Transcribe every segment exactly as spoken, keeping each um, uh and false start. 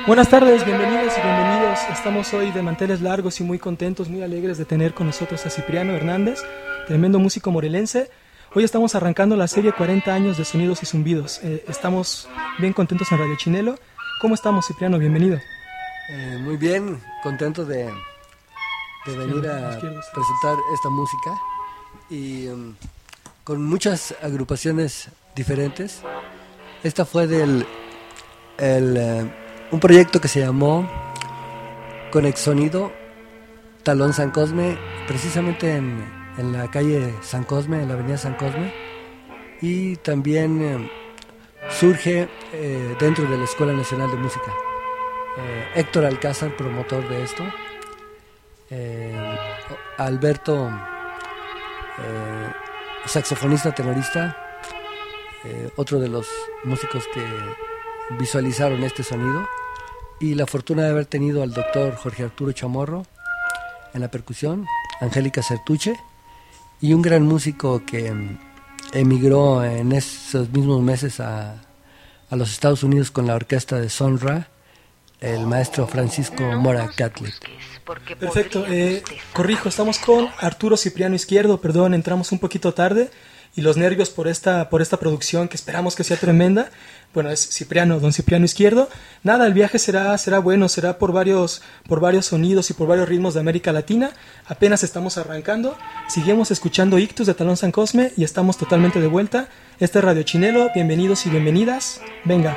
Buenas tardes, bienvenidos y bienvenidos. Estamos hoy de manteles largos y muy contentos, muy alegres de tener con nosotros a Cipriano Hernández, tremendo músico morelense. Hoy estamos arrancando la serie cuarenta años de Sonidos y Zumbidos. Eh, estamos bien contentos en Radio Chinelo. ¿Cómo estamos, Cipriano? Bienvenido. Eh, muy bien, contento de, de venir a presentar esta música y um, con muchas agrupaciones diferentes. Esta fue del el, uh, un proyecto que se llamó Conex Sonido Talón San Cosme, precisamente en, en la calle San Cosme, en la avenida San Cosme, y también eh, surge eh, dentro de la Escuela Nacional de Música. Eh, Héctor Alcázar, promotor de esto, eh, Alberto, eh, saxofonista, tenorista, eh, otro de los músicos que visualizaron este sonido, y la fortuna de haber tenido al doctor Jorge Arturo Chamorro en la percusión, Angélica Certuche, y un gran músico que emigró en esos mismos meses a, a los Estados Unidos con la orquesta de Sonra, el maestro Francisco Mora Catlett. Perfecto, eh, corrijo, estamos con Arturo Cipriano Izquierdo, perdón, entramos un poquito tarde y los nervios por esta, por esta producción que esperamos que sea tremenda. Bueno, es Cipriano, don Cipriano Izquierdo. Nada, el viaje será, será bueno, será por varios, por varios sonidos y por varios ritmos de América Latina. Apenas estamos arrancando, seguimos escuchando Ictus de Talón San Cosme y estamos totalmente de vuelta. Este es Radio Chinelo, bienvenidos y bienvenidas, venga.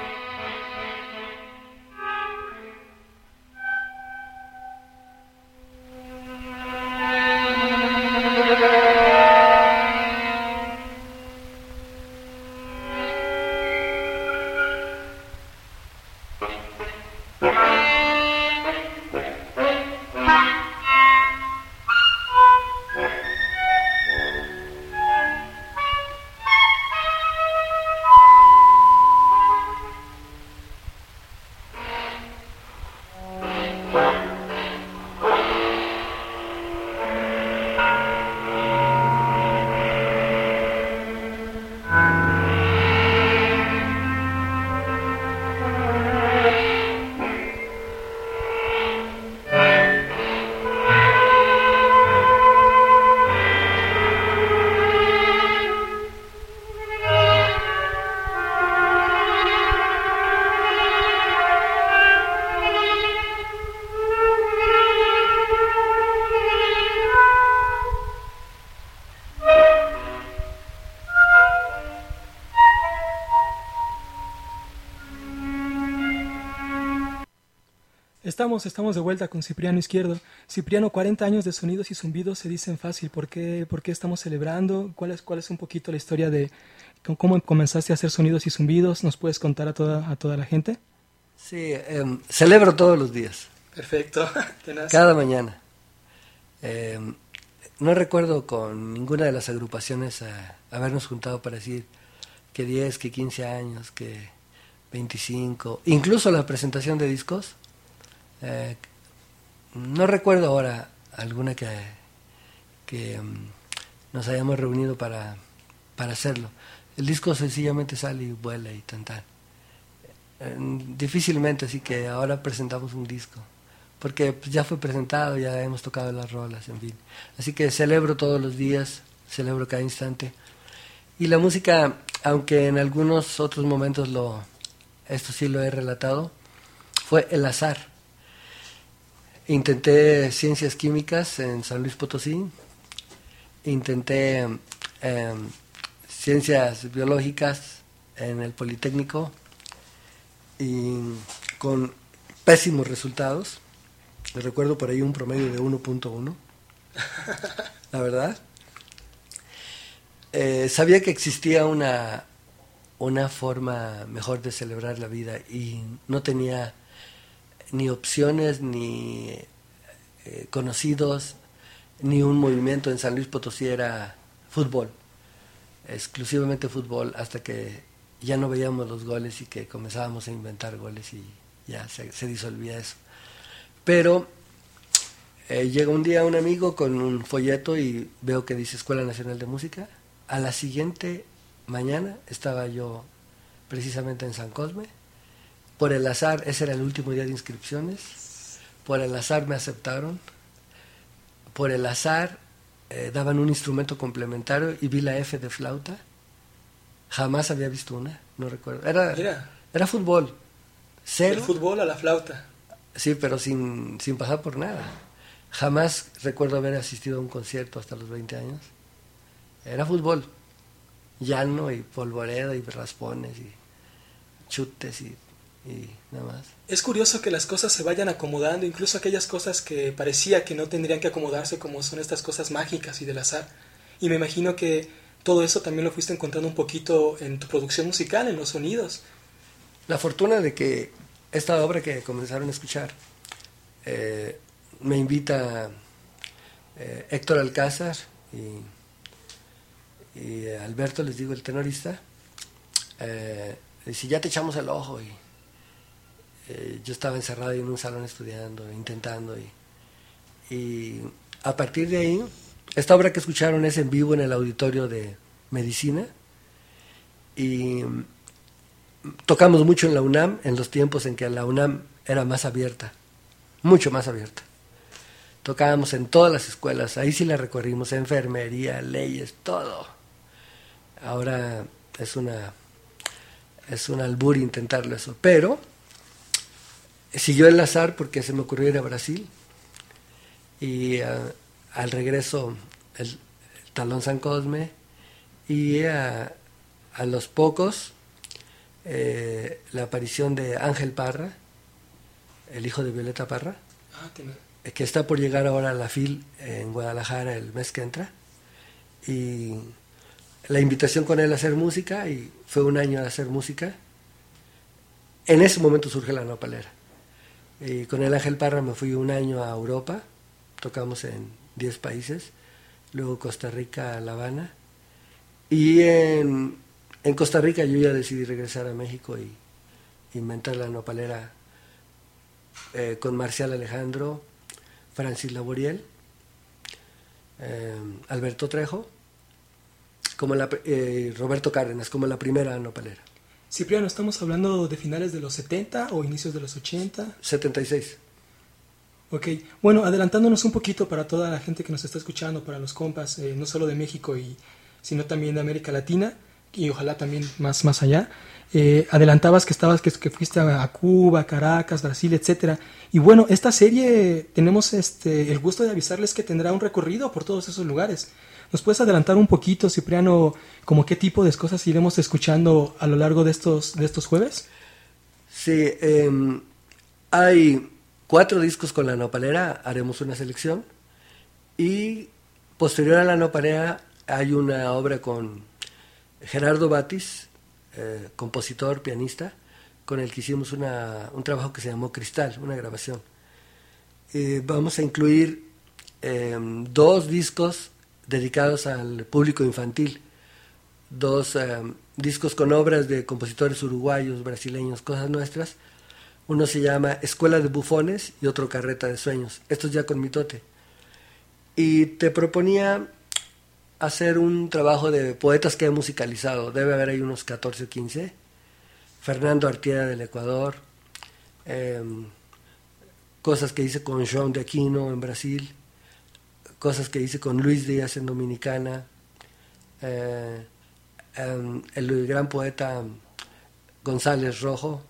Estamos, estamos de vuelta con Cipriano Izquierdo. Cipriano, cuarenta años de Sonidos y Zumbidos se dicen fácil. ¿Por qué, por qué estamos celebrando? ¿Cuál es, cuál es un poquito la historia de cómo comenzaste a hacer Sonidos y Zumbidos? ¿Nos puedes contar a toda, a toda la gente? Sí, eh, celebro todos los días. Perfecto. Cada mañana. Eh, no recuerdo con ninguna de las agrupaciones a, habernos juntado para decir que diez, que quince años, que veinticinco, incluso la presentación de discos. Eh, no recuerdo ahora alguna que, que um, nos hayamos reunido para, para hacerlo. El disco sencillamente sale y vuela y tan tan. Eh, difícilmente, así que ahora presentamos un disco, porque pues, ya fue presentado, ya hemos tocado las rolas, en fin. Así que celebro todos los días, celebro cada instante. Y la música, aunque en algunos otros momentos lo, esto sí lo he relatado, fue el azar. Intenté ciencias químicas en San Luis Potosí, intenté eh, ciencias biológicas en el Politécnico y con pésimos resultados. Recuerdo por ahí un promedio de uno punto uno, la verdad. Eh, sabía que existía una, una forma mejor de celebrar la vida y no tenía ni opciones, ni eh, conocidos, ni un movimiento. En San Luis Potosí era fútbol, exclusivamente fútbol, hasta que ya no veíamos los goles y que comenzábamos a inventar goles y ya se, se disolvía eso. Pero eh, llega un día un amigo con un folleto y veo que dice Escuela Nacional de Música. A la siguiente mañana estaba yo precisamente en San Cosme por el azar, ese era el último día de inscripciones, por el azar me aceptaron, por el azar eh, daban un instrumento complementario y vi la F de flauta, jamás había visto una, no recuerdo, era, era fútbol, cero. El fútbol a la flauta. Sí, pero sin, sin pasar por nada. Jamás recuerdo haber asistido a un concierto hasta los veinte años. Era fútbol, llano y polvoreda y raspones y chutes y, y nada más. Es curioso que las cosas se vayan acomodando, incluso aquellas cosas que parecía que no tendrían que acomodarse, como son estas cosas mágicas y del azar. Y me imagino que todo eso también lo fuiste encontrando un poquito en tu producción musical, en los sonidos. La fortuna de que esta obra que comenzaron a escuchar eh, me invita eh, Héctor Alcázar y, y Alberto, les digo, el tenorista, eh, dice, ya te echamos el ojo. Y eh, yo estaba encerrado en un salón estudiando, intentando. Y, y a partir de ahí, esta obra que escucharon es en vivo en el auditorio de Medicina. Y tocamos mucho en la UNAM, en los tiempos en que la UNAM era más abierta, mucho más abierta. Tocábamos en todas las escuelas, ahí sí la recorrimos, enfermería, leyes, todo. Ahora es una es un albur intentarlo eso, pero siguió el azar porque se me ocurrió ir a Brasil y uh, al regreso el, el Talón San Cosme y uh, a los pocos eh, la aparición de Ángel Parra, el hijo de Violeta Parra, ah, tiene... que está por llegar ahora a la F I L en Guadalajara el mes que entra, y la invitación con él a hacer música, y fue un año de hacer música. En ese momento surge la nopalera, y con el Ángel Parra me fui un año a Europa, tocamos en diez países, luego Costa Rica, La Habana, y en, en Costa Rica yo ya decidí regresar a México y inventar la nopalera eh, con Marcial Alejandro, Francis Laboriel, eh, Alberto Trejo, como la, eh, Roberto Cárdenas, como la primera nopalera. Cipriano, ¿estamos hablando de finales de los setenta o inicios de los ochenta? setenta y seis. Ok, bueno, adelantándonos un poquito para toda la gente que nos está escuchando, para los compas, eh, no solo de México, y, sino también de América Latina, y ojalá también más, más allá. Eh, adelantabas que estabas que, que fuiste a, a Cuba, Caracas, Brasil, etcétera. Y bueno, esta serie tenemos este el gusto de avisarles que tendrá un recorrido por todos esos lugares. ¿Nos puedes adelantar un poquito, Cipriano, como qué tipo de cosas iremos escuchando a lo largo de estos de estos jueves? Sí, eh, hay cuatro discos con la nopalera, haremos una selección, y posterior a la nopalera hay una obra con Gerardo Batis, eh, compositor, pianista, con el que hicimos una, un trabajo que se llamó Cristal, una grabación. Eh, vamos a incluir eh, dos discos dedicados al público infantil, dos eh, discos con obras de compositores uruguayos, brasileños, cosas nuestras. Uno se llama Escuela de Bufones y otro Carreta de Sueños, estos ya con mitote. Y te proponía hacer un trabajo de poetas que he musicalizado, debe haber ahí unos catorce o quince, Fernando Artieda del Ecuador, eh, cosas que hice con João de Aquino en Brasil, cosas que hice con Luis Díaz en Dominicana, eh, eh, el gran poeta González Rojo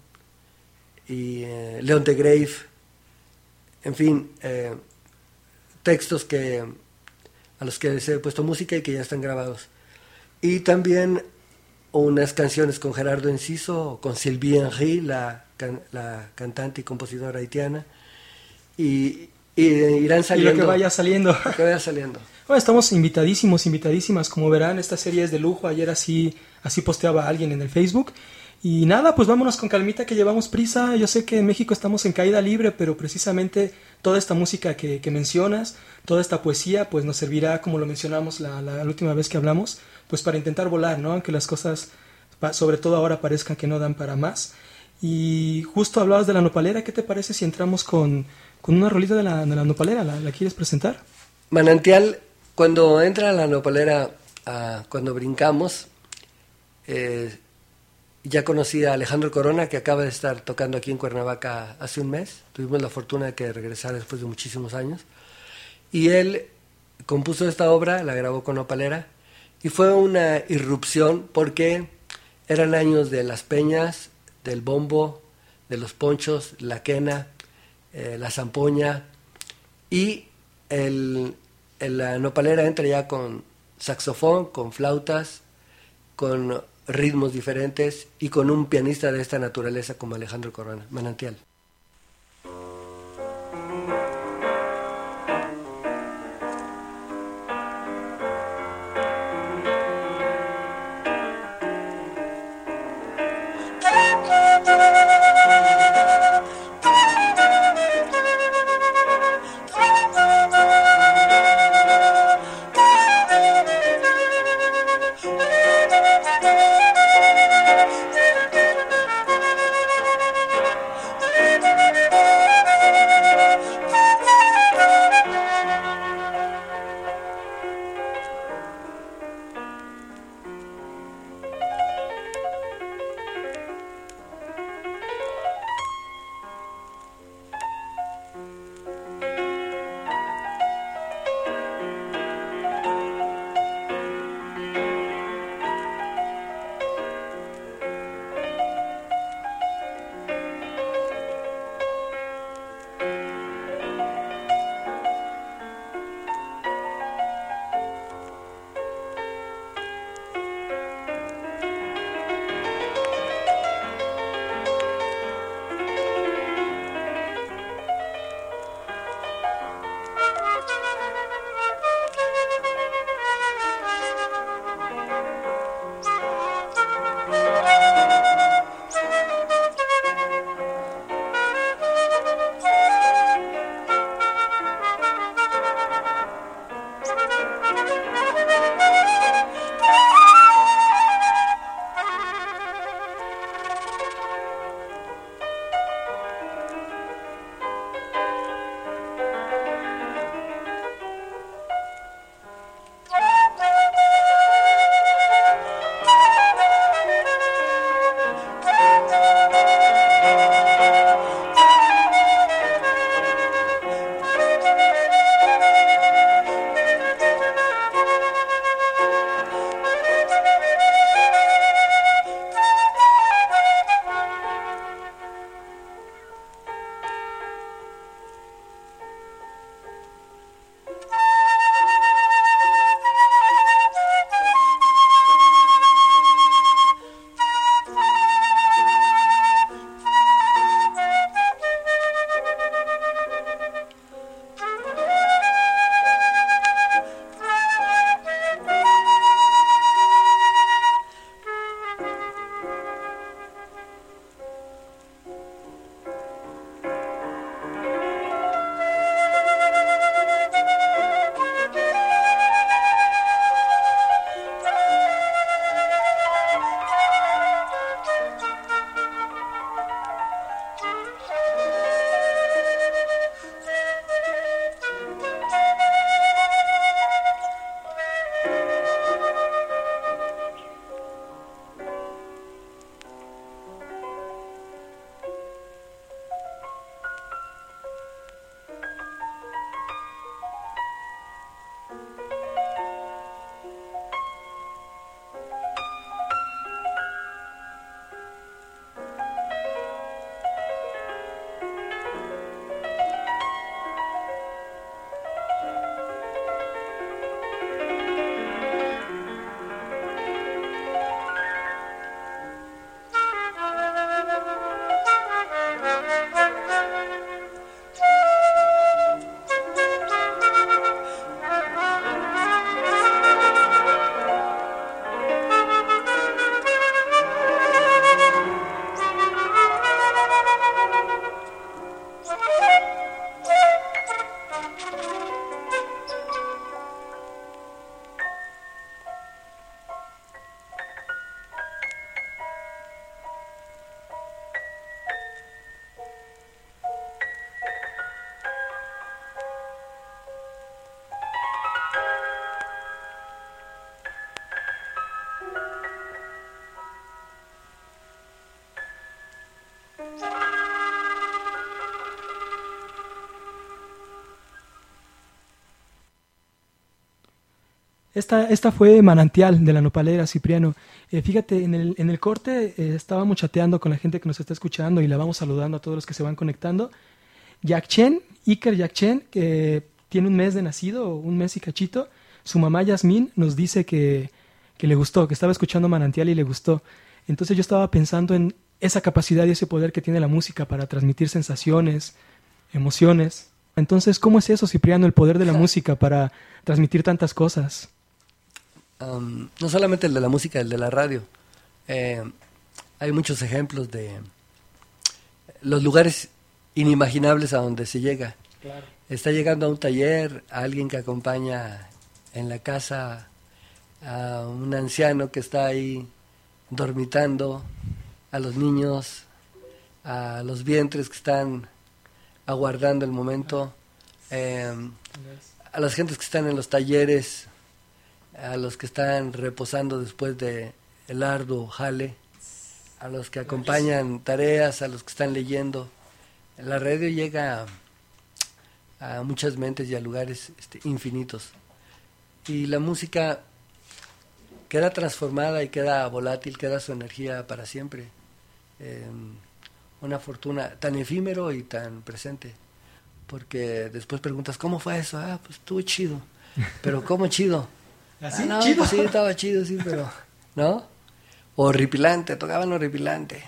y eh, León de Grave, en fin, eh, textos que a los que les he puesto música y que ya están grabados. Y también unas canciones con Gerardo Enciso, con Sylvie Henry, la, can, la cantante y compositora haitiana, y, y irán saliendo. Y lo que vaya saliendo. Lo que vaya saliendo. Bueno, estamos invitadísimos, invitadísimas. Como verán, esta serie es de lujo. Ayer así, así posteaba alguien en el Facebook. Y nada, pues vámonos con calmita, que llevamos prisa. Yo sé que en México estamos en caída libre, pero precisamente toda esta música que, que mencionas, toda esta poesía, pues nos servirá, como lo mencionamos la, la, la última vez que hablamos, pues para intentar volar, ¿no? Aunque las cosas, sobre todo ahora, parezcan que no dan para más. Y justo hablabas de la nopalera. ¿Qué te parece si entramos con, con una rolita de la, de la nopalera? ¿La, ¿La quieres presentar? Manantial, cuando entra la nopalera, uh, cuando brincamos, eh, ya conocí a Alejandro Corona, que acaba de estar tocando aquí en Cuernavaca hace un mes. Tuvimos la fortuna de que regresara después de muchísimos años. Y él compuso esta obra, la grabó con Nopalera, y fue una irrupción porque eran años de las peñas, del bombo, de los ponchos, la quena, eh, la zampoña, y el, el, la Nopalera entra ya con saxofón, con flautas, con ritmos diferentes y con un pianista de esta naturaleza como Alejandro Corona, Manantial. Esta, esta fue Manantial de La Nopalera, Cipriano. Eh, fíjate, en el, en el corte eh, estábamos chateando con la gente que nos está escuchando y la vamos saludando a todos los que se van conectando. Yakchen, Iker Yakchen, que tiene un mes de nacido, un mes y cachito, su mamá Yasmín nos dice que, que le gustó, que estaba escuchando Manantial y le gustó. Entonces yo estaba pensando en esa capacidad y ese poder que tiene la música para transmitir sensaciones, emociones. Entonces, ¿cómo es eso, Cipriano, el poder de la música para transmitir tantas cosas? Um, no solamente el de la música, el de la radio. Eh, hay muchos ejemplos de los lugares inimaginables a donde se llega. Claro. Está llegando a un taller, a alguien que acompaña en la casa a un anciano que está ahí dormitando, a los niños, a los vientres que están aguardando el momento, eh, a las gentes que están en los talleres, a los que están reposando después de el arduo jale, a los que acompañan tareas, a los que están leyendo. La radio llega a, a muchas mentes y a lugares este, infinitos. Y la música queda transformada y queda volátil, queda su energía para siempre. Eh, una fortuna tan efímero y tan presente. Porque después preguntas, ¿cómo fue eso? Ah, pues estuvo chido. Pero ¿cómo chido? ¿Así? Ah, no, ¿Chido? pues sí, estaba chido, sí, pero... ¿no? Horripilante, tocaban horripilante.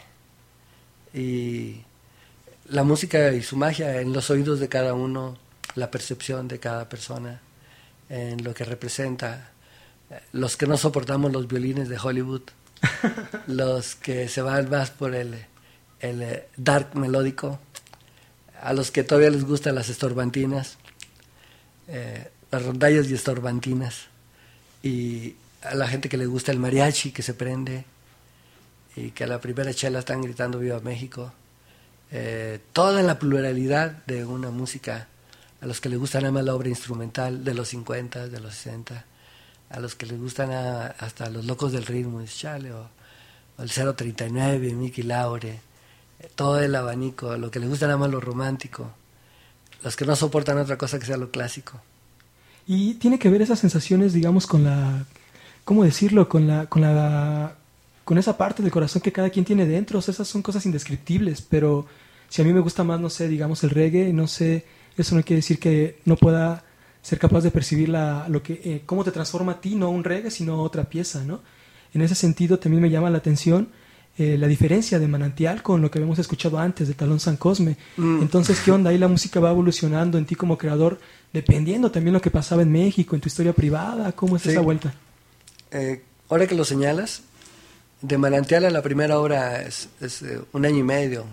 Y la música y su magia en los oídos de cada uno, la percepción de cada persona, en lo que representa. Los que no soportamos los violines de Hollywood, los que se van más por el, el dark melódico, a los que todavía les gustan las estorbantinas, eh, las rondallas y estorbantinas, y a la gente que le gusta el mariachi que se prende y que a la primera chela están gritando Viva México, eh, toda la pluralidad de una música, a los que les gusta nada más la obra instrumental de los cincuenta, de los sesenta, a los que les gustan a, hasta los locos del ritmo, chale, o, o el cero treinta y nueve, Mickey Laure, eh, todo el abanico, a los que les gusta nada más lo romántico, los que no soportan otra cosa que sea lo clásico. Y tiene que ver esas sensaciones, digamos, con la, ¿cómo decirlo? Con la, con la, con esa parte del corazón que cada quien tiene dentro. O sea, esas son cosas indescriptibles, pero si a mí me gusta más, no sé, digamos, el reggae, no sé, eso no quiere decir que no pueda ser capaz de percibir la, lo que, eh, cómo te transforma a ti, no un reggae, sino otra pieza, ¿no? En ese sentido también me llama la atención eh, la diferencia de Manantial con lo que habíamos escuchado antes de Talón San Cosme. Mm. Entonces, ¿qué onda? Ahí la música va evolucionando en ti como creador, dependiendo también lo que pasaba en México, en tu historia privada. ¿Cómo es sí. esa vuelta? Eh, ahora que lo señalas, de Manantial a la primera obra es, es eh, un año y medio.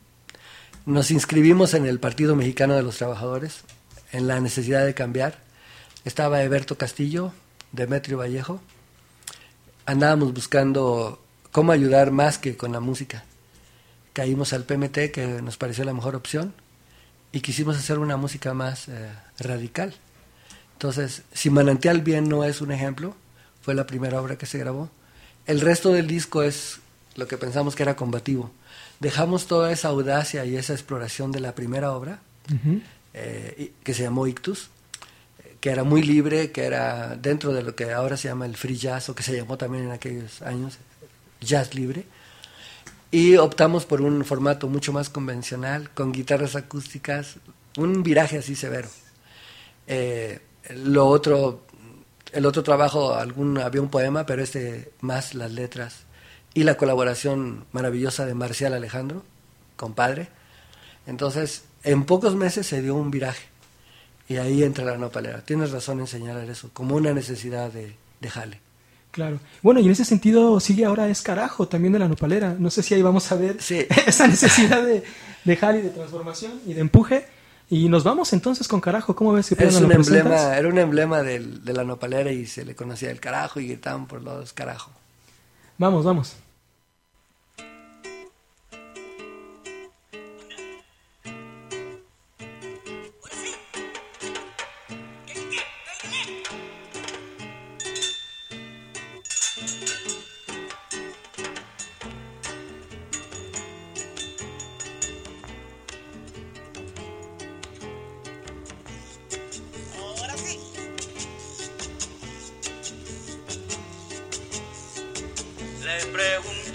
Nos inscribimos en el Partido Mexicano de los Trabajadores, en la necesidad de cambiar. Estaba Eberto Castillo, Demetrio Vallejo. Andábamos buscando cómo ayudar más que con la música. Caímos al P M T, que nos pareció la mejor opción, y quisimos hacer una música más eh, radical. Entonces, si Manantial bien no es un ejemplo, fue la primera obra que se grabó. El resto del disco es lo que pensamos que era combativo. Dejamos toda esa audacia y esa exploración de la primera obra, uh-huh. eh, que se llamó Ictus, que era muy libre, que era dentro de lo que ahora se llama el free jazz, o que se llamó también en aquellos años jazz libre, y optamos por un formato mucho más convencional, con guitarras acústicas, un viraje así severo. Eh, lo otro, el otro trabajo, algún, había un poema, pero este más las letras, y la colaboración maravillosa de Marcial Alejandro, compadre. Entonces, en pocos meses se dio un viraje, y ahí entra La Nopalera. Tienes razón en señalar eso, como una necesidad de, de jale. Claro. Bueno, y en ese sentido sigue ahora Es Carajo, también de La Nopalera. No sé si ahí vamos a ver sí. esa necesidad de, de jale, de transformación y de empuje. Y nos vamos entonces con Carajo. ¿Cómo ves? Es un emblema, era un emblema del, de La Nopalera y se le conocía el Carajo y gritaban por los Carajo. Vamos, vamos.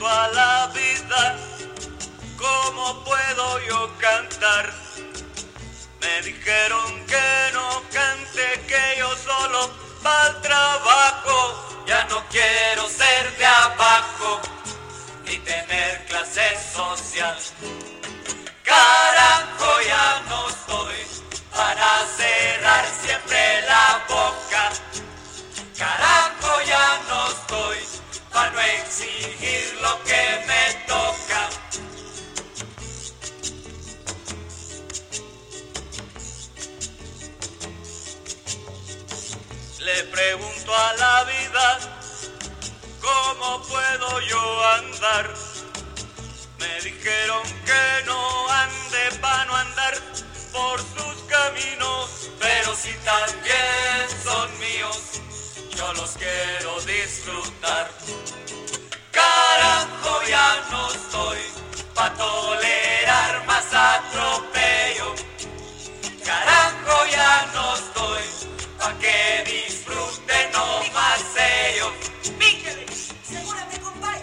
pregunto a la vida, ¿cómo puedo yo cantar? Me dijeron que no cante, que yo solo pa'l trabajo. Ya no quiero ser de abajo, ni tener clase social. Carajo, ya no estoy para cerrar siempre la boca. Carajo, ya no estoy para no exigir lo que me toca. Le pregunto a la vida, ¿cómo puedo yo andar? Me dijeron que no ande pa' no andar por sus caminos, pero si también son míos, yo los quiero disfrutar. Carajo, ya no estoy pa' tolerar más atropello. Carajo, ya no estoy pa' que disfruten no más ellos. Míquele, segúrame, compadre.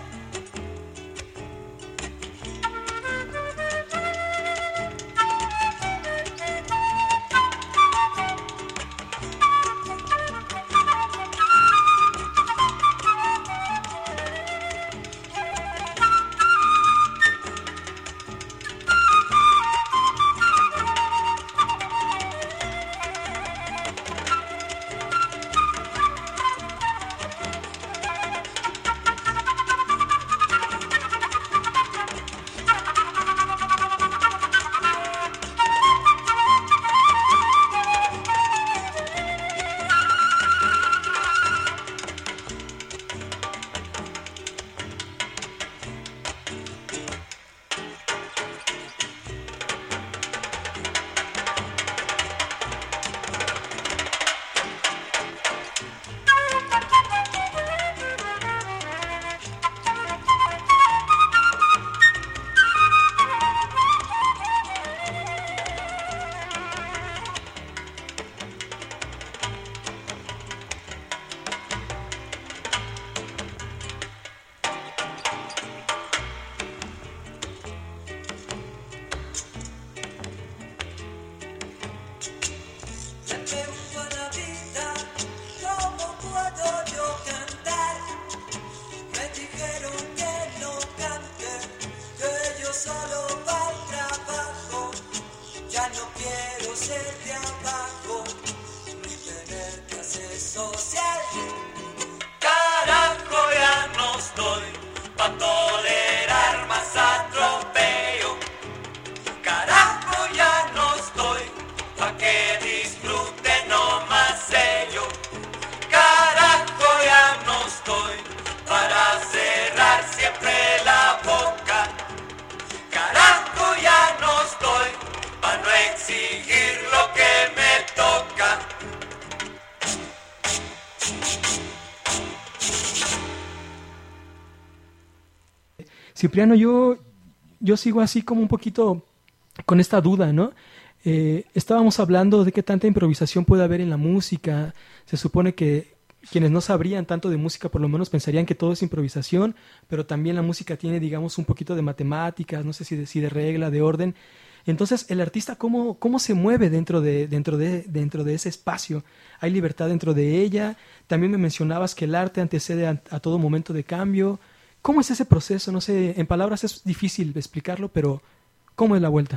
Cipriano, yo, yo sigo así como un poquito con esta duda, ¿no? Eh, estábamos hablando de qué tanta improvisación puede haber en la música. Se supone que quienes no sabrían tanto de música por lo menos pensarían que todo es improvisación, pero también la música tiene, digamos, un poquito de matemáticas, no sé si de, si de regla, de orden. Entonces, el artista, ¿cómo, cómo se mueve dentro de, dentro, de, dentro de ese espacio? ¿Hay libertad dentro de ella? También me mencionabas que el arte antecede a, a todo momento de cambio. ¿Cómo es ese proceso? No sé, en palabras es difícil explicarlo, pero ¿cómo es la vuelta?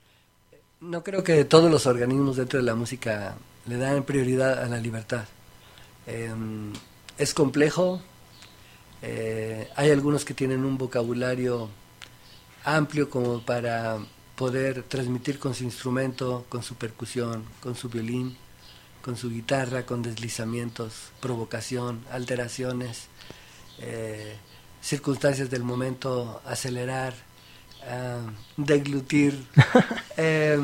No creo que todos los organismos dentro de la música le dan prioridad a la libertad. Eh, es complejo, eh, hay algunos que tienen un vocabulario amplio como para poder transmitir con su instrumento, con su percusión, con su violín, con su guitarra, con deslizamientos, provocación, alteraciones, eh, circunstancias del momento, acelerar, uh, deglutir. eh,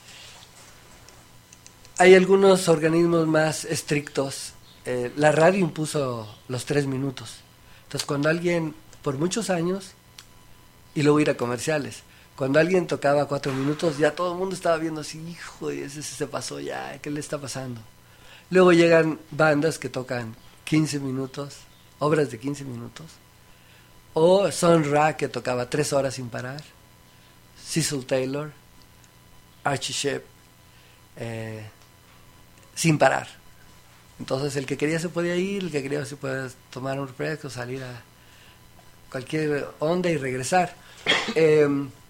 hay algunos organismos más estrictos. Eh, la radio impuso los tres minutos. Entonces, cuando alguien, por muchos años, y luego ir a comerciales, cuando alguien tocaba cuatro minutos, ya todo el mundo estaba viendo así, hijo, ese se pasó ya, ¿qué le está pasando? Luego llegan bandas que tocan quince minutos, obras de quince minutos, o Sun Ra, que tocaba tres horas sin parar, Cecil Taylor, Archie Shepp, eh, sin parar. Entonces el que quería se podía ir, el que quería se podía tomar un refresco, salir a cualquier onda y regresar. Eh,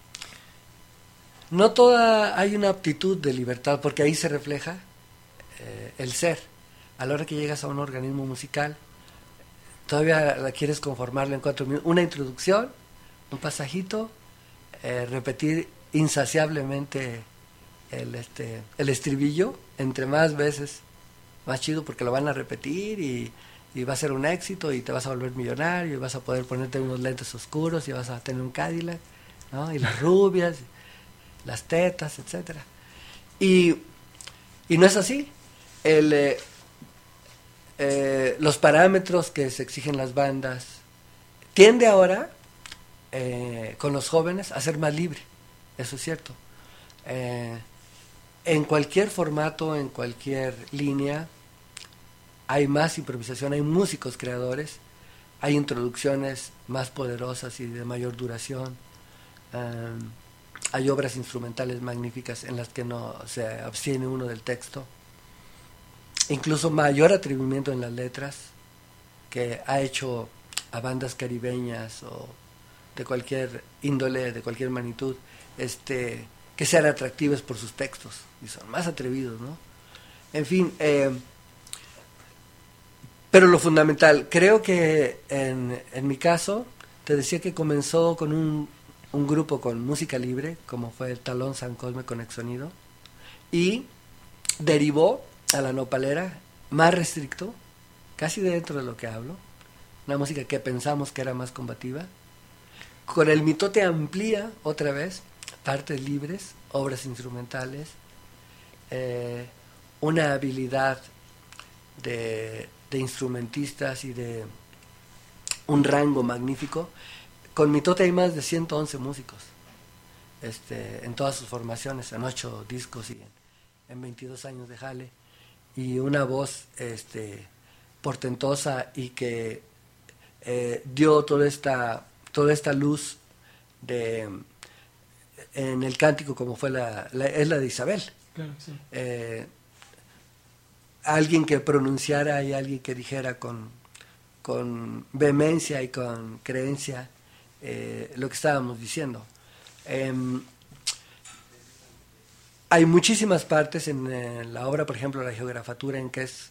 no toda hay una aptitud de libertad, porque ahí se refleja eh, el ser. A la hora que llegas a un organismo musical, todavía la quieres conformarlo en cuatro minutos. Una introducción, un pasajito, eh, repetir insaciablemente el, este, el estribillo, entre más veces, más chido, porque lo van a repetir y, y va a ser un éxito y te vas a volver millonario y vas a poder ponerte unos lentes oscuros y vas a tener un Cadillac, ¿no? Y las rubias, las tetas, etcétera. Y, y no es así. El... Eh, Eh, los parámetros que se exigen las bandas tiende ahora eh, con los jóvenes a ser más libre, eso es cierto. Eh, en cualquier formato, en cualquier línea hay más improvisación, hay músicos creadores, hay introducciones más poderosas y de mayor duración, eh, hay obras instrumentales magníficas en las que no se abstiene uno del texto, incluso mayor atrevimiento en las letras, que ha hecho a bandas caribeñas o de cualquier índole, de cualquier magnitud, este, que sean atractivas por sus textos, y son más atrevidos, ¿no? En fin, eh, pero lo fundamental, creo que en, en mi caso, te decía que comenzó con un, un grupo con música libre, como fue el Talón San Cosme con Exsonido, y derivó a la nopalera, más restricto, casi dentro de lo que hablo, una música que pensamos que era más combativa. Con el mitote amplía otra vez partes libres, obras instrumentales, eh, una habilidad de, de instrumentistas y de un rango magnífico. Con mitote hay más de ciento once músicos, este, en todas sus formaciones, en ocho discos y en, en veintidós años de jale, y una voz este, portentosa y que eh, dio toda esta, toda esta luz de, en el cántico, como fue la, la, es la de Isabel. Claro, sí. Eh, alguien que pronunciara y alguien que dijera con, con vehemencia y con creencia eh, lo que estábamos diciendo. Eh, Hay muchísimas partes en eh, la obra, por ejemplo, la geografatura, en que es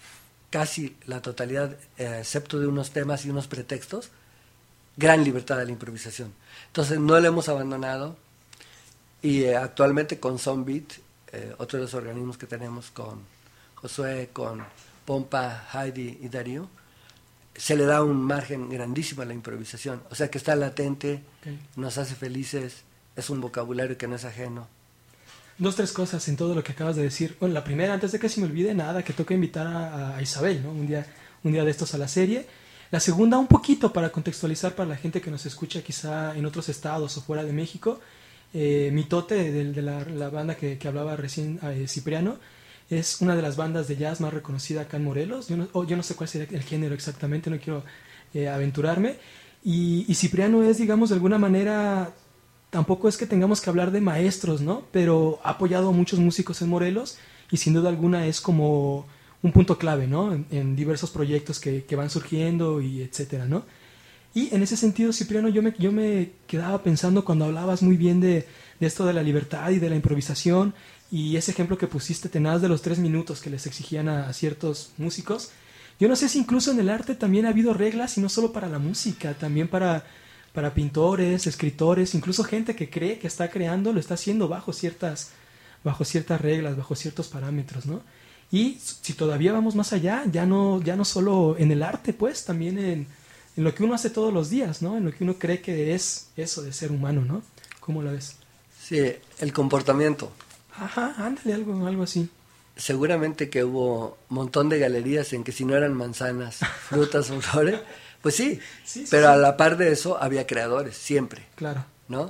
casi la totalidad, eh, excepto de unos temas y unos pretextos, gran libertad de la improvisación. Entonces no la hemos abandonado y eh, actualmente con Soundbeat, eh, otro de los organismos que tenemos con Josué, con Pompa, Heidi y Darío, se le da un margen grandísimo a la improvisación. O sea que está latente, okay. Nos hace felices, es un vocabulario que no es ajeno. Dos, tres cosas en todo lo que acabas de decir. Bueno, la primera, antes de que se me olvide nada, que toca invitar a, a Isabel, ¿no? Un día, un día de estos a la serie. La segunda, un poquito para contextualizar para la gente que nos escucha quizá en otros estados o fuera de México. Eh, Mitote, de, de la, la banda que, que hablaba recién eh, Cipriano, es una de las bandas de jazz más reconocida acá en Morelos. Yo no, oh, yo no sé cuál sería el género exactamente, no quiero eh, aventurarme. Y, y Cipriano es, digamos, de alguna manera... Tampoco es que tengamos que hablar de maestros, ¿no? Pero ha apoyado a muchos músicos en Morelos y sin duda alguna es como un punto clave, ¿no? En, en diversos proyectos que, que van surgiendo y etcétera, ¿no? Y en ese sentido, Cipriano, yo me, yo me quedaba pensando cuando hablabas muy bien de, de esto de la libertad y de la improvisación y ese ejemplo que pusiste tenaz de los tres minutos que les exigían a, a ciertos músicos. Yo no sé si incluso en el arte también ha habido reglas y no solo para la música, también para... para pintores, escritores, incluso gente que cree que está creando, lo está haciendo bajo ciertas, bajo ciertas reglas, bajo ciertos parámetros, ¿no? Y si todavía vamos más allá, ya no, ya no solo en el arte, pues, también en, en lo que uno hace todos los días, ¿no? En lo que uno cree que es eso de ser humano, ¿no? ¿Cómo la ves? Sí, el comportamiento. Ajá, ándale, algo, algo así. Seguramente que hubo un montón de galerías en que si no eran manzanas, frutas o flores... Pues sí, sí, sí pero sí. A la par de eso había creadores, siempre. Claro. ¿No?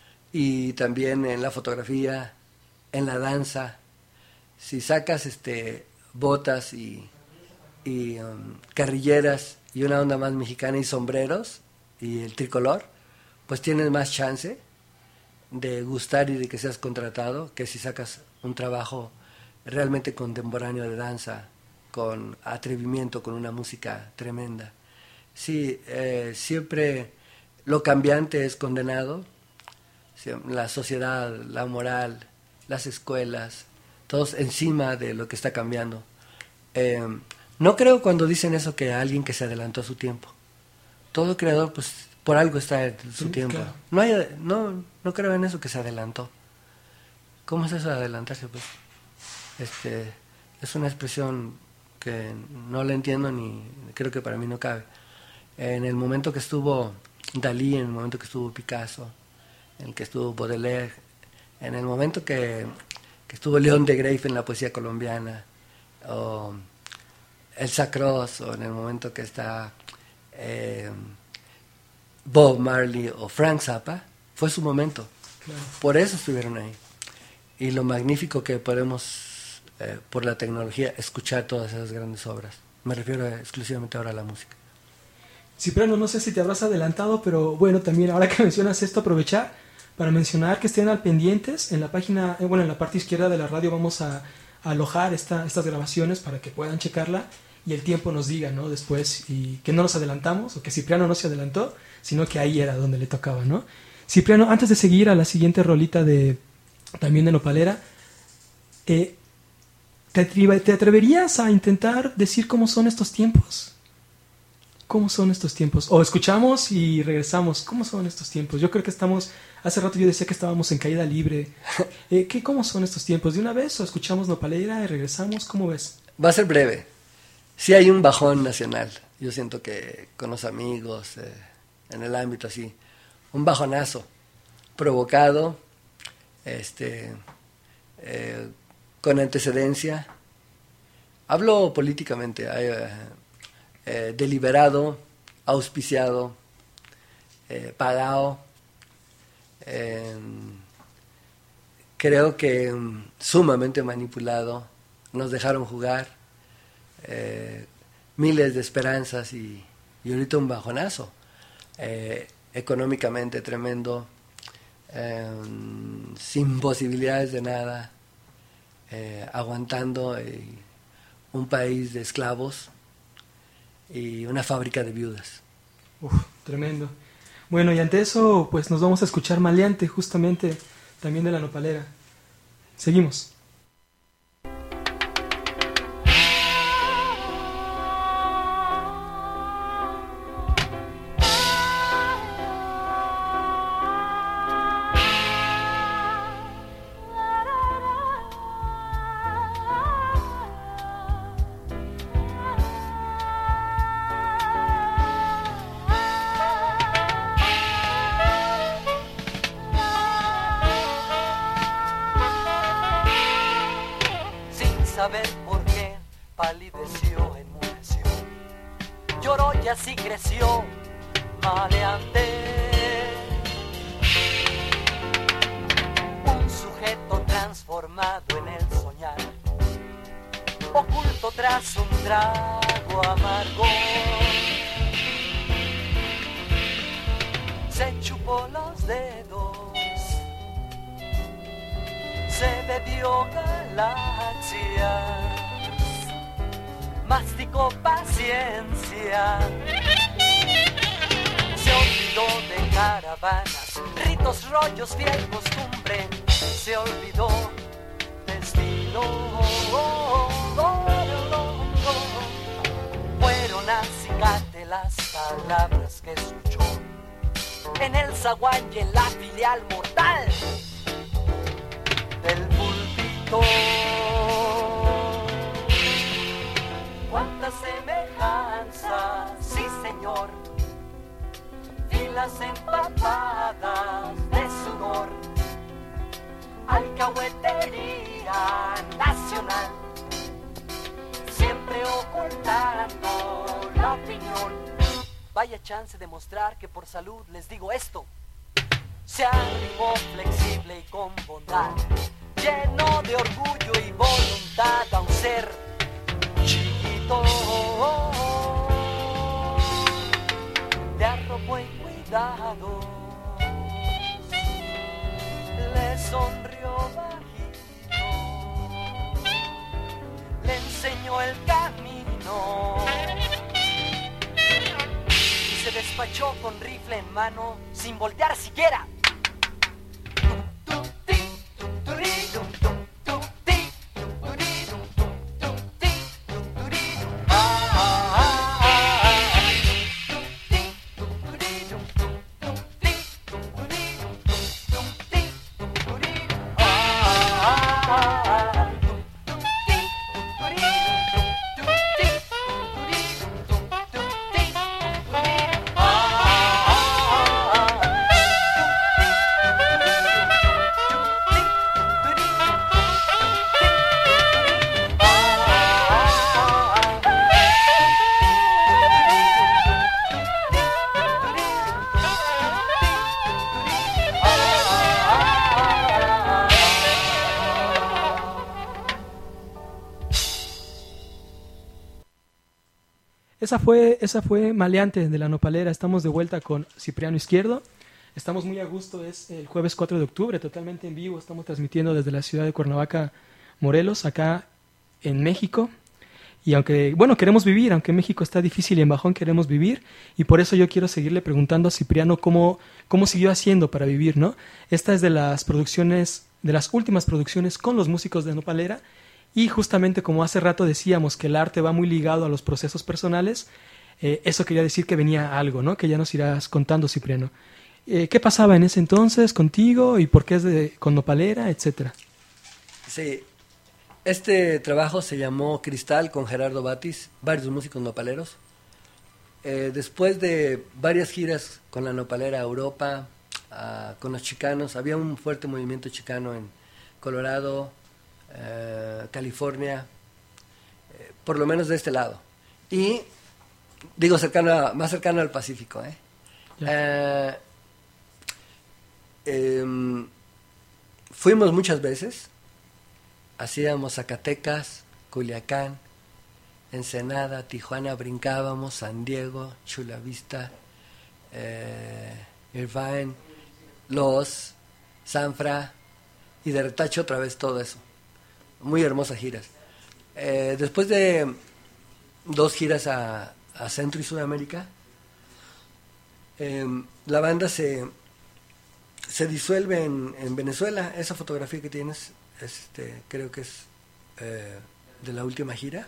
Y también en la fotografía, en la danza. Si sacas este botas y, y um, carrilleras y una onda más mexicana y sombreros, y el tricolor, pues tienes más chance de gustar y de que seas contratado que si sacas un trabajo realmente contemporáneo de danza, con atrevimiento, con una música tremenda. Sí, eh, siempre lo cambiante es condenado, la sociedad, la moral, las escuelas, todos encima de lo que está cambiando. Eh, no creo cuando dicen eso que alguien que se adelantó a su tiempo. Todo creador, pues, por algo está en su sí, tiempo. Claro. No, hay, no, no creo en eso que se adelantó. ¿Cómo es eso de adelantarse? Pues, este, es una expresión que no la entiendo ni creo que para mí no cabe. En el momento que estuvo Dalí, en el momento que estuvo Picasso, en el que estuvo Baudelaire, en el momento que, que estuvo León de Greiff en la poesía colombiana, o Elsa Cross, o en el momento que está eh, Bob Marley o Frank Zappa, fue su momento. Claro. Por eso estuvieron ahí. Y lo magnífico que podemos, eh, por la tecnología, escuchar todas esas grandes obras. Me refiero exclusivamente ahora a la música. Cipriano, no sé si te habrás adelantado, pero bueno, también ahora que mencionas esto, aprovechar para mencionar que estén al pendientes. En la página, eh, bueno, en la parte izquierda de la radio vamos a, a alojar esta, estas grabaciones para que puedan checarla y el tiempo nos diga, ¿no? Después, y que no nos adelantamos, o que Cipriano no se adelantó, sino que ahí era donde le tocaba, ¿no? Cipriano, antes de seguir a la siguiente rolita de también de Nopalera, eh, ¿te, ¿te atreverías a intentar decir cómo son estos tiempos? ¿Cómo son estos tiempos? O escuchamos y regresamos. ¿Cómo son estos tiempos? Yo creo que estamos... Hace rato yo decía que estábamos en caída libre. Eh, ¿qué, ¿Cómo son estos tiempos? ¿De una vez o escuchamos Nopalera y regresamos? ¿Cómo ves? Va a ser breve. Sí hay un bajón nacional. Yo siento que con los amigos, eh, en el ámbito así, un bajonazo provocado, este, eh, con antecedencia. Hablo políticamente. Hay... Eh, Eh, deliberado, auspiciado, eh, pagado. Eh, creo que um, sumamente manipulado. Nos dejaron jugar eh, miles de esperanzas y, y ahorita un bajonazo. Eh, económicamente tremendo, eh, sin posibilidades de nada, eh, aguantando eh, un país de esclavos y una fábrica de viudas. Uf, tremendo. Bueno, y ante eso, pues nos vamos a escuchar Maleante, justamente, también de la Nopalera. Seguimos. Saber por qué palideció, enmudeció, lloró y así creció, maleante. Un sujeto transformado en el soñar, oculto tras un trago amargo. Se chupó los dedos, se bebió galaxias, masticó paciencia, se olvidó de caravanas, ritos, rollos, fiel costumbre, se olvidó de estilo. Fueron acicate las palabras que escuchó en el zaguán y en la filial mortal del púlpito. Cuántas semejanzas, sí señor, filas empapadas de sudor, alcahuetería nacional, siempre ocultando la opinión. Vaya chance de mostrar que por salud les digo esto. Se arrimó flexible y con bondad, lleno de orgullo y voluntad a un ser chiquito. De arropo y soldados. Le sonrió bajito, le enseñó el camino y se despachó con rifle en mano sin voltear siquiera. Esa fue, esa fue Maleante de La Nopalera. Estamos de vuelta con Cipriano Izquierdo. Estamos muy a gusto, es el jueves cuatro de octubre, totalmente en vivo. Estamos transmitiendo desde la ciudad de Cuernavaca, Morelos, acá en México. Y aunque, bueno, queremos vivir, aunque México está difícil y en bajón, queremos vivir. Y por eso yo quiero seguirle preguntando a Cipriano cómo, cómo siguió haciendo para vivir, ¿no? Esta es de las producciones, de las últimas producciones con los músicos de Nopalera. Y justamente como hace rato decíamos que el arte va muy ligado a los procesos personales, eh, eso quería decir que venía algo, ¿no? Que ya nos irás contando, Cipriano. Eh, ¿Qué pasaba en ese entonces contigo y por qué es de, con Nopalera, etcétera? Sí, este trabajo se llamó Cristal con Gerardo Batis, varios músicos nopaleros. Eh, después de varias giras con la Nopalera a Europa, a, con los chicanos, había un fuerte movimiento chicano en Colorado, Uh, California, eh, por lo menos de este lado, y digo cercano a, más cercano al Pacífico, ¿eh? Uh, eh, fuimos muchas veces, hacíamos Zacatecas, Culiacán, Ensenada, Tijuana, brincábamos, San Diego, Chula Vista, eh, Irvine, Los, Sanfra, y de retache otra vez todo eso. Muy hermosas giras. Eh, después de dos giras a, a Centro y Sudamérica, eh, la banda se, se disuelve en, en Venezuela. Esa fotografía que tienes, este, creo que es eh, de la última gira.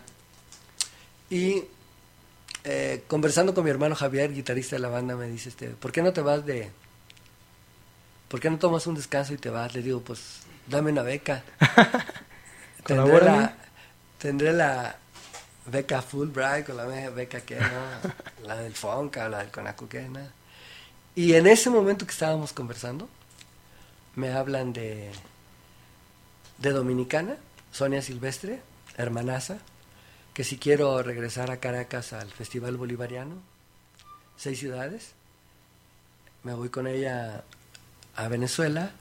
Y eh, conversando con mi hermano Javier, guitarrista de la banda, me dice, este, ¿por qué no te vas de... ¿Por qué no tomas un descanso y te vas? Le digo, pues, dame una beca. Tendré la, tendré la beca Fulbright o la beca que no, la del Fonca o la del Conacu que no. Y en ese momento que estábamos conversando, me hablan de, de Dominicana, Sonia Silvestre, hermanaza, que si quiero regresar a Caracas al Festival Bolivariano, seis ciudades, me voy con ella a Venezuela.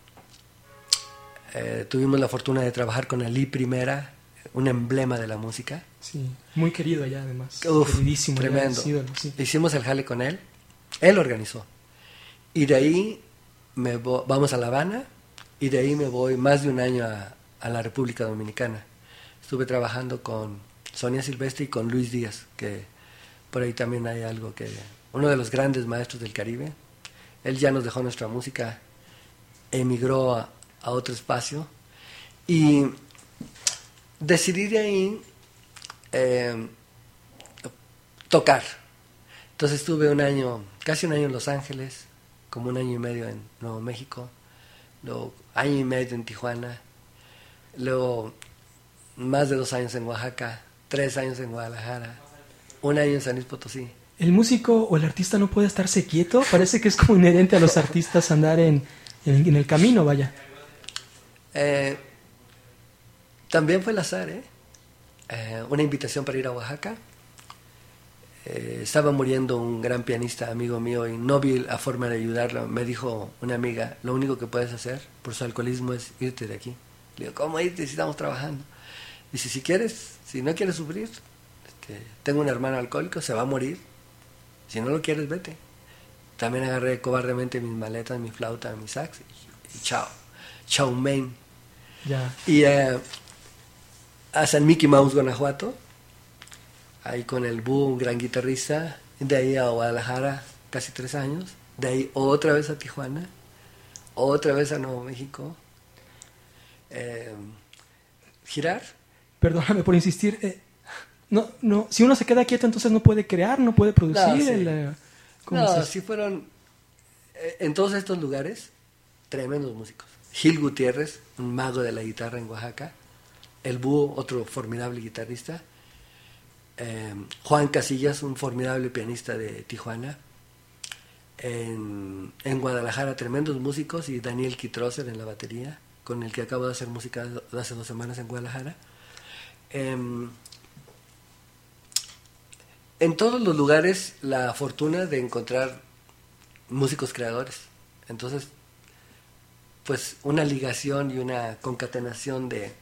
Eh, tuvimos la fortuna de trabajar con Ali Primera, un emblema de la música. Sí, muy querido allá además. Uf, queridísimo. Tremendo. Ídolo, sí. Hicimos el jale con él, él organizó. Y de ahí me vo- vamos a La Habana y de ahí me voy más de un año a, a la República Dominicana. Estuve trabajando con Sonia Silvestre y con Luis Díaz, que por ahí también hay algo que... Uno de los grandes maestros del Caribe. Él ya nos dejó nuestra música, emigró a a otro espacio y decidí de ahí eh, tocar. Entonces estuve un año, casi un año en Los Ángeles, como un año y medio en Nuevo México, luego año y medio en Tijuana, luego más de dos años en Oaxaca, tres años en Guadalajara, un año en San Luis Potosí. ¿El músico o el artista no puede estarse quieto? Parece que es como inherente a los artistas andar en, en, en el camino, vaya. Eh, también fue el azar, ¿eh? Eh, una invitación para ir a Oaxaca. Eh, estaba muriendo un gran pianista, amigo mío, y no vi la forma de ayudarlo. Me dijo una amiga, lo único que puedes hacer por su alcoholismo es irte de aquí. Le digo, ¿cómo irte si estamos trabajando? Dice, si quieres, si no quieres sufrir, este, tengo un hermano alcohólico, se va a morir. Si no lo quieres, vete. también agarré cobardemente mis maletas, mi flauta, mi sax y, y chao, chao mein. Ya. Y eh, a San Mickey Mouse, Guanajuato, ahí con el Bú, un gran guitarrista. De ahí a Guadalajara, casi tres años. De ahí otra vez a Tijuana, otra vez a Nuevo México. Eh, girar. Perdóname por insistir. Eh, no, no, si uno se queda quieto, entonces no puede crear, no puede producir. No, sí. el, eh, ¿cómo No, es eso? sí fueron, eh, en todos estos lugares, tremendos músicos. Gil Gutiérrez, un mago de la guitarra en Oaxaca. El Búho, otro formidable guitarrista. Eh, Juan Casillas, un formidable pianista de Tijuana. En, en Guadalajara, tremendos músicos. Y Daniel Kitroser en la batería, con el que acabo de hacer música de hace dos semanas en Guadalajara. Eh, en todos los lugares, la fortuna de encontrar músicos creadores. Entonces, pues una ligación y una concatenación de,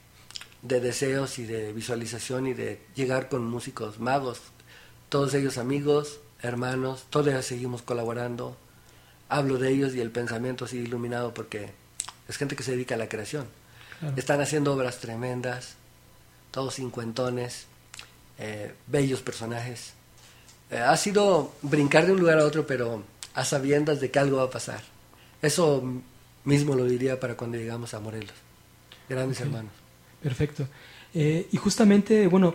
de deseos y de visualización y de llegar con músicos magos, todos ellos amigos, hermanos, todos seguimos colaborando. Hablo de ellos y el pensamiento sigue iluminado porque es gente que se dedica a la creación. Claro. Están haciendo obras tremendas, todos cincuentones, eh, bellos personajes. Eh, ha sido brincar de un lugar a otro, pero a sabiendas de que algo va a pasar. Eso mismo lo diría para cuando llegamos a Morelos. Grandes okay. hermanos. Perfecto. Eh, y justamente, bueno,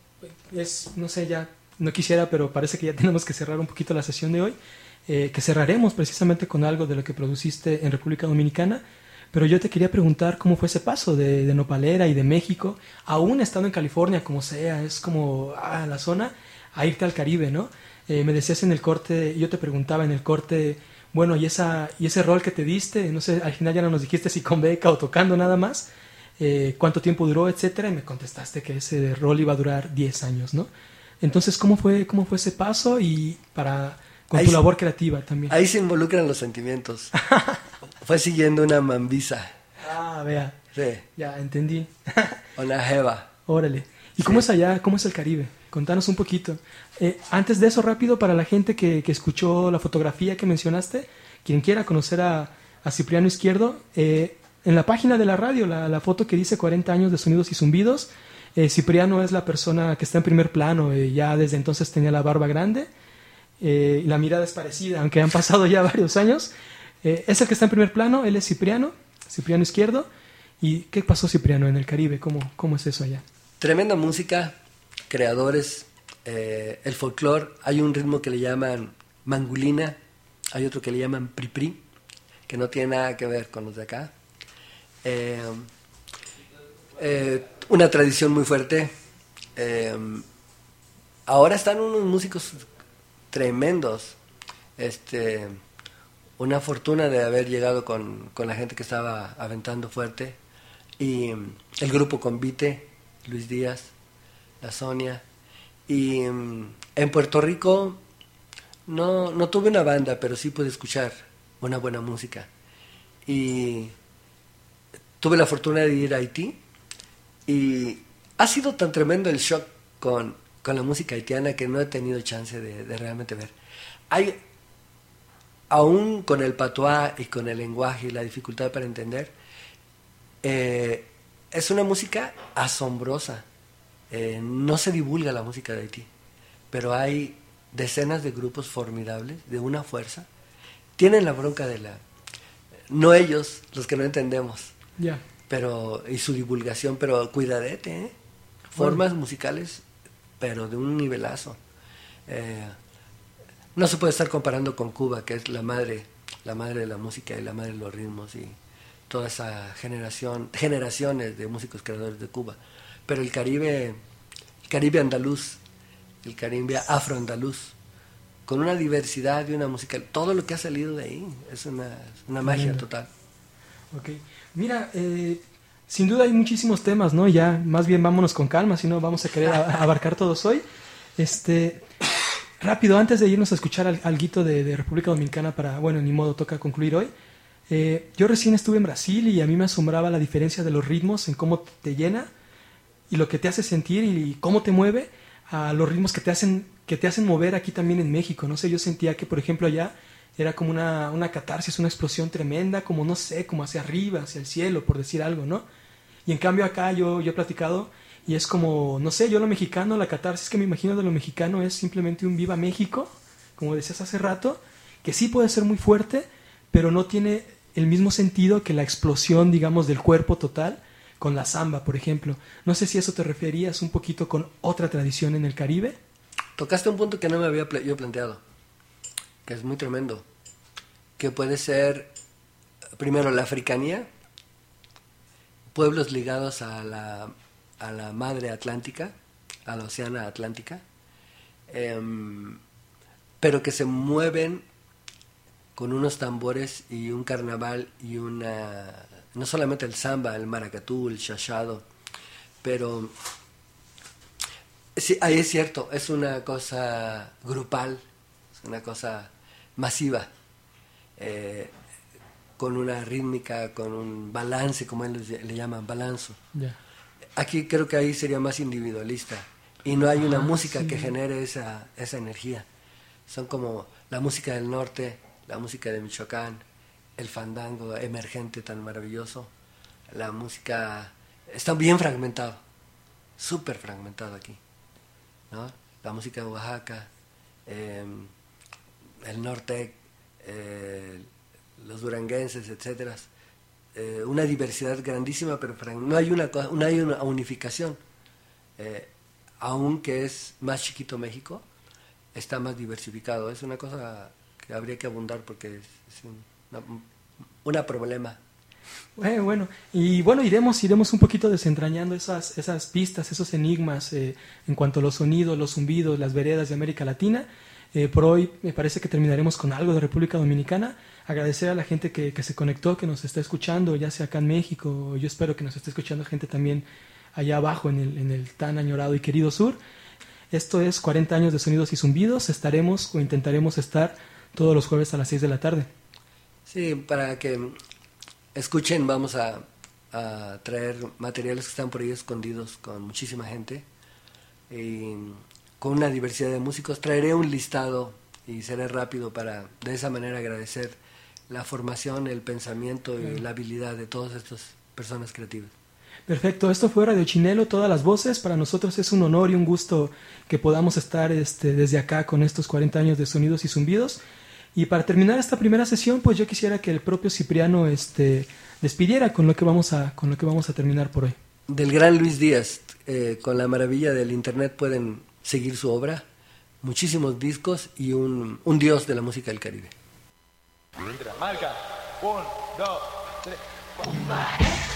es, no sé, ya no quisiera, pero parece que ya tenemos que cerrar un poquito la sesión de hoy, eh, que cerraremos precisamente con algo de lo que produciste en República Dominicana, pero yo te quería preguntar cómo fue ese paso de, de Nopalera y de México, aún estando en California, como sea, es como ah, la zona, a irte al Caribe, ¿no? Eh, me decías en el corte, yo te preguntaba en el corte, bueno, y, esa, y ese rol que te diste, no sé, al final ya no nos dijiste si con beca o tocando nada más, eh, cuánto tiempo duró, etcétera, y me contestaste que ese rol iba a durar diez años, ¿no? Entonces, ¿cómo fue, cómo fue ese paso y para con ahí tu labor se, creativa también? Ahí se involucran los sentimientos. Fue siguiendo una mambisa. Ah, vea. Sí. Ya, entendí. Una jeva. Órale. ¿Y sí. cómo es allá? ¿Cómo es el Caribe? Contanos un poquito. Eh, antes de eso, rápido, para la gente que, que escuchó la fotografía que mencionaste, quien quiera conocer a, a Cipriano Izquierdo, eh, en la página de la radio, la, la foto que dice cuarenta años de sonidos y zumbidos, eh, Cipriano es la persona que está en primer plano, eh, ya desde entonces tenía la barba grande, eh, y la mirada es parecida, aunque han pasado ya varios años. Eh, es el que está en primer plano, él es Cipriano, Cipriano Izquierdo. ¿Y qué pasó, Cipriano, en el Caribe? ¿Cómo, cómo es eso allá? Tremenda música, creadores, eh, el folclore. Hay un ritmo que le llaman mangulina, hay otro que le llaman pri-pri, que no tiene nada que ver con los de acá. Eh, eh, una tradición muy fuerte. Eh, ahora están unos músicos tremendos. Este, una fortuna de haber llegado con, con la gente que estaba aventando fuerte. Y el grupo Convite, Luis Díaz, la Sonia. Y en Puerto Rico no, no tuve una banda, pero sí pude escuchar una buena música. Y tuve la fortuna de ir a Haití y ha sido tan tremendo el shock con, con la música haitiana que no he tenido chance de, de realmente ver. Hay, aún con el patois y con el lenguaje y la dificultad para entender, eh, es una música asombrosa. Eh, no se divulga la música de Haití, pero hay decenas de grupos formidables, de una fuerza. Tienen la bronca de la... No ellos, los que no entendemos. Ya. Yeah. Pero, y su divulgación, pero cuidadete, ¿eh? Formas bueno. musicales, pero de un nivelazo. Eh, no se puede estar comparando con Cuba, que es la madre, la madre de la música y la madre de los ritmos y toda esa generación, generaciones de músicos creadores de Cuba. Pero el Caribe, el Caribe andaluz, el Caribe afroandaluz, con una diversidad y una música, todo lo que ha salido de ahí es una, una magia Bien. total. Okay. Mira, eh, sin duda hay muchísimos temas, ¿no? Ya, más bien vámonos con calma, si no vamos a querer a, abarcar todos hoy. Este, rápido, antes de irnos a escuchar al, alguito de, de República Dominicana para, bueno, ni modo, toca concluir hoy. Eh, yo recién estuve en Brasil y a mí me asombraba la diferencia de los ritmos en cómo te llena y lo que te hace sentir y cómo te mueve a los ritmos que te hacen, que te hacen mover aquí también en México. No sé, yo sentía que, por ejemplo, allá era como una, una catarsis, una explosión tremenda, como no sé, como hacia arriba, hacia el cielo, por decir algo, ¿no? Y en cambio acá yo, yo he platicado y es como, no sé, yo lo mexicano, la catarsis que me imagino de lo mexicano es simplemente un Viva México, como decías hace rato, que sí puede ser muy fuerte, pero no tiene el mismo sentido que la explosión, digamos, del cuerpo total con la samba, por ejemplo. No sé si eso te referías un poquito con otra tradición en el Caribe. Tocaste un punto que no me había pl- yo planteado, que es muy tremendo, que puede ser, primero, la africanía, pueblos ligados a la, a la madre atlántica, a la Oceana Atlántica, eh, pero que se mueven con unos tambores y un carnaval y una, no solamente el samba, el maracatú, el chachado, pero sí, ahí es cierto, es una cosa grupal, es una cosa masiva, eh, con una rítmica, con un balance, como ellos le llaman, balanzo. Yeah. Aquí creo que ahí sería más individualista y no hay una ah, música sí. que genere esa, esa energía. Son como la música del norte, la música de Michoacán, el fandango emergente tan maravilloso, la música está bien fragmentado, súper fragmentado aquí, ¿no? La música de Oaxaca, eh, el norte, eh, los duranguenses, etcétera, eh, una diversidad grandísima, pero no hay una, no hay una unificación, eh, aunque es más chiquito México, está más diversificado, es una cosa que habría que abundar porque es, es un una, una problema. Bueno, bueno, y bueno, iremos iremos un poquito desentrañando esas esas pistas, esos enigmas eh, en cuanto a los sonidos, los zumbidos, las veredas de América Latina. Eh, por hoy me parece que terminaremos con algo de República Dominicana. Agradecer a la gente que, que se conectó, que nos está escuchando, ya sea acá en México, yo espero que nos esté escuchando gente también allá abajo en el, en el tan añorado y querido sur. Esto es cuarenta años de sonidos y zumbidos. Estaremos o intentaremos estar todos los jueves a las seis de la tarde. Sí, para que escuchen, vamos a, a traer materiales que están por ahí escondidos con muchísima gente y con una diversidad de músicos. Traeré un listado y seré rápido para de esa manera agradecer la formación, el pensamiento y la habilidad de todas estas personas creativas. Perfecto, esto fue Radio Chinelo, todas las voces. Para nosotros es un honor y un gusto que podamos estar este, desde acá con estos cuarenta años de sonidos y zumbidos. Y para terminar esta primera sesión, pues yo quisiera que el propio Cipriano este, despidiera con lo que vamos a, con lo que vamos a terminar por hoy. Del gran Luis Díaz, eh, con la maravilla del internet pueden seguir su obra, muchísimos discos y un, un dios de la música del Caribe. Marca, un, dos, tres, cuatro.